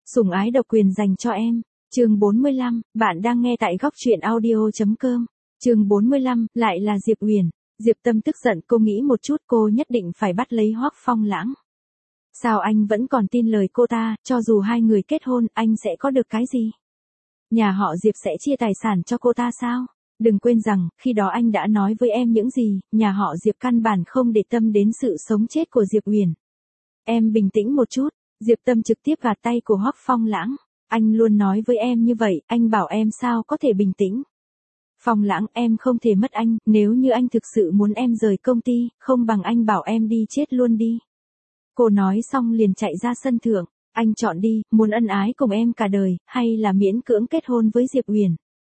Sủng ái độc quyền dành cho em. Chương 45, bạn đang nghe tại góc truyện audio.com. Chương 45, lại là Diệp Uyển. Diệp Tâm tức giận, cô nghĩ một chút, cô nhất định phải bắt lấy Hoắc Phong Lãng. Sao anh vẫn còn tin lời cô ta, cho dù hai người kết hôn, anh sẽ có được cái gì? Nhà họ Diệp sẽ chia tài sản cho cô ta sao? Đừng quên rằng, khi đó anh đã nói với em những gì, nhà họ Diệp căn bản không để tâm đến sự sống chết của Diệp Uyển. Em bình tĩnh một chút. Diệp Tâm trực tiếp gạt tay của Hoắc Phong Lãng. Anh luôn nói với em như vậy, anh bảo em sao có thể bình tĩnh. Phong Lãng, em không thể mất anh, nếu như anh thực sự muốn em rời công ty, không bằng anh bảo em đi chết luôn đi. Cô nói xong liền chạy ra sân thượng. Anh chọn đi, muốn ân ái cùng em cả đời, hay là miễn cưỡng kết hôn với Diệp Uyển.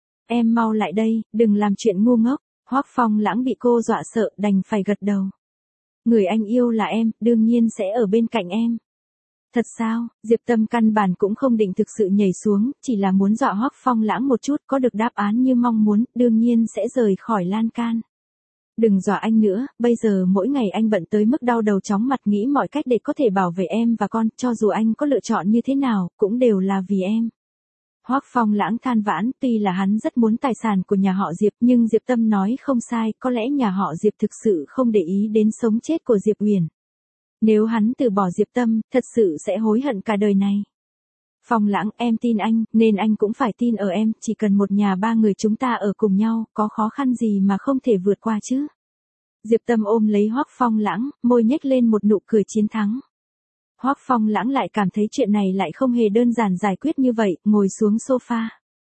Em mau lại đây, đừng làm chuyện ngu ngốc. Hoắc Phong Lãng bị cô dọa sợ, đành phải gật đầu. Người anh yêu là em, đương nhiên sẽ ở bên cạnh em. Thật sao? Diệp Tâm căn bản cũng không định thực sự nhảy xuống, chỉ là muốn dọa Hoắc Phong Lãng một chút, có được đáp án như mong muốn, đương nhiên sẽ rời khỏi lan can. Đừng dọa anh nữa, bây giờ mỗi ngày anh bận tới mức đau đầu chóng mặt, nghĩ mọi cách để có thể bảo vệ em và con, cho dù anh có lựa chọn như thế nào, cũng đều là vì em. Hoắc Phong Lãng than vãn, tuy là hắn rất muốn tài sản của nhà họ Diệp, nhưng Diệp Tâm nói không sai, có lẽ nhà họ Diệp thực sự không để ý đến sống chết của Diệp Uyển. Nếu hắn từ bỏ Diệp Tâm, thật sự sẽ hối hận cả đời này. Phong Lãng, em tin anh, nên anh cũng phải tin ở em, chỉ cần một nhà ba người chúng ta ở cùng nhau, có khó khăn gì mà không thể vượt qua chứ. Diệp Tâm ôm lấy Hoắc Phong Lãng, môi nhếch lên một nụ cười chiến thắng. Hoắc Phong Lãng lại cảm thấy chuyện này lại không hề đơn giản giải quyết như vậy, ngồi xuống sofa.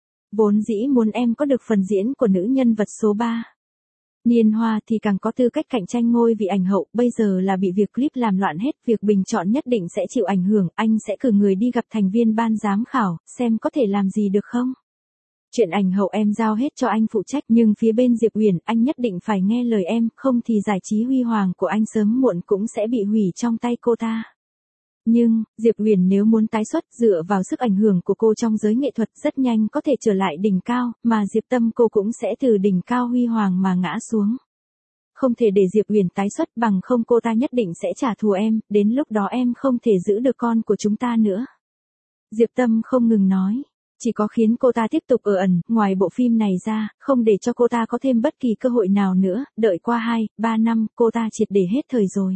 Vốn dĩ muốn em có được phần diễn của nữ nhân vật số 3. Niên Hoa thì càng có tư cách cạnh tranh ngôi vị ảnh hậu, bây giờ là bị việc clip làm loạn hết, việc bình chọn nhất định sẽ chịu ảnh hưởng, anh sẽ cử người đi gặp thành viên ban giám khảo, xem có thể làm gì được không. Chuyện ảnh hậu em giao hết cho anh phụ trách, nhưng phía bên Diệp Uyển, anh nhất định phải nghe lời em, không thì giải trí huy hoàng của anh sớm muộn cũng sẽ bị hủy trong tay cô ta. Nhưng, Diệp Uyển nếu muốn tái xuất, dựa vào sức ảnh hưởng của cô trong giới nghệ thuật rất nhanh có thể trở lại đỉnh cao, mà Diệp Tâm cô cũng sẽ từ đỉnh cao huy hoàng mà ngã xuống. Không thể để Diệp Uyển tái xuất, bằng không cô ta nhất định sẽ trả thù em, đến lúc đó em không thể giữ được con của chúng ta nữa. Diệp Tâm không ngừng nói. Chỉ có khiến cô ta tiếp tục ở ẩn, ngoài bộ phim này ra, không để cho cô ta có thêm bất kỳ cơ hội nào nữa, đợi qua 2-3 năm, cô ta triệt để hết thời rồi.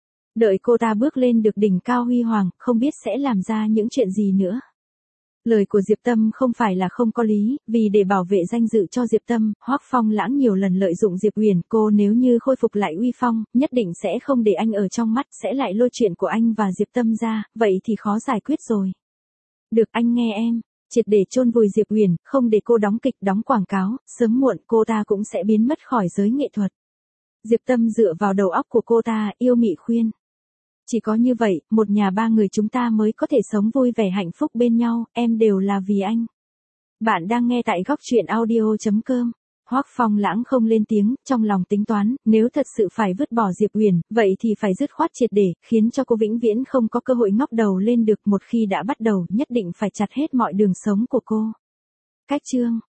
Đợi cô ta bước lên được đỉnh cao huy hoàng, không biết sẽ làm ra những chuyện gì nữa. Lời của Diệp Tâm không phải là không có lý, vì để bảo vệ danh dự cho Diệp Tâm, Hoắc Phong Lãng nhiều lần lợi dụng Diệp Uyển, cô nếu như khôi phục lại uy phong, nhất định sẽ không để anh ở trong mắt, sẽ lại lôi chuyện của anh và Diệp Tâm ra, vậy thì khó giải quyết rồi. Được, anh nghe em, triệt để chôn vùi Diệp Uyển, không để cô đóng kịch, đóng quảng cáo, sớm muộn cô ta cũng sẽ biến mất khỏi giới nghệ thuật. Diệp Tâm dựa vào đầu óc của cô ta, yêu mị khuyên. Chỉ có như vậy, một nhà ba người chúng ta mới có thể sống vui vẻ hạnh phúc bên nhau, em đều là vì anh. Bạn đang nghe tại góc truyện audio.com. Hoắc Phong Lãng không lên tiếng, trong lòng tính toán, nếu thật sự phải vứt bỏ Diệp Uyển, vậy thì phải dứt khoát triệt để, khiến cho cô vĩnh viễn không có cơ hội ngóc đầu lên được, một khi đã bắt đầu, nhất định phải chặt hết mọi đường sống của cô. Cách chương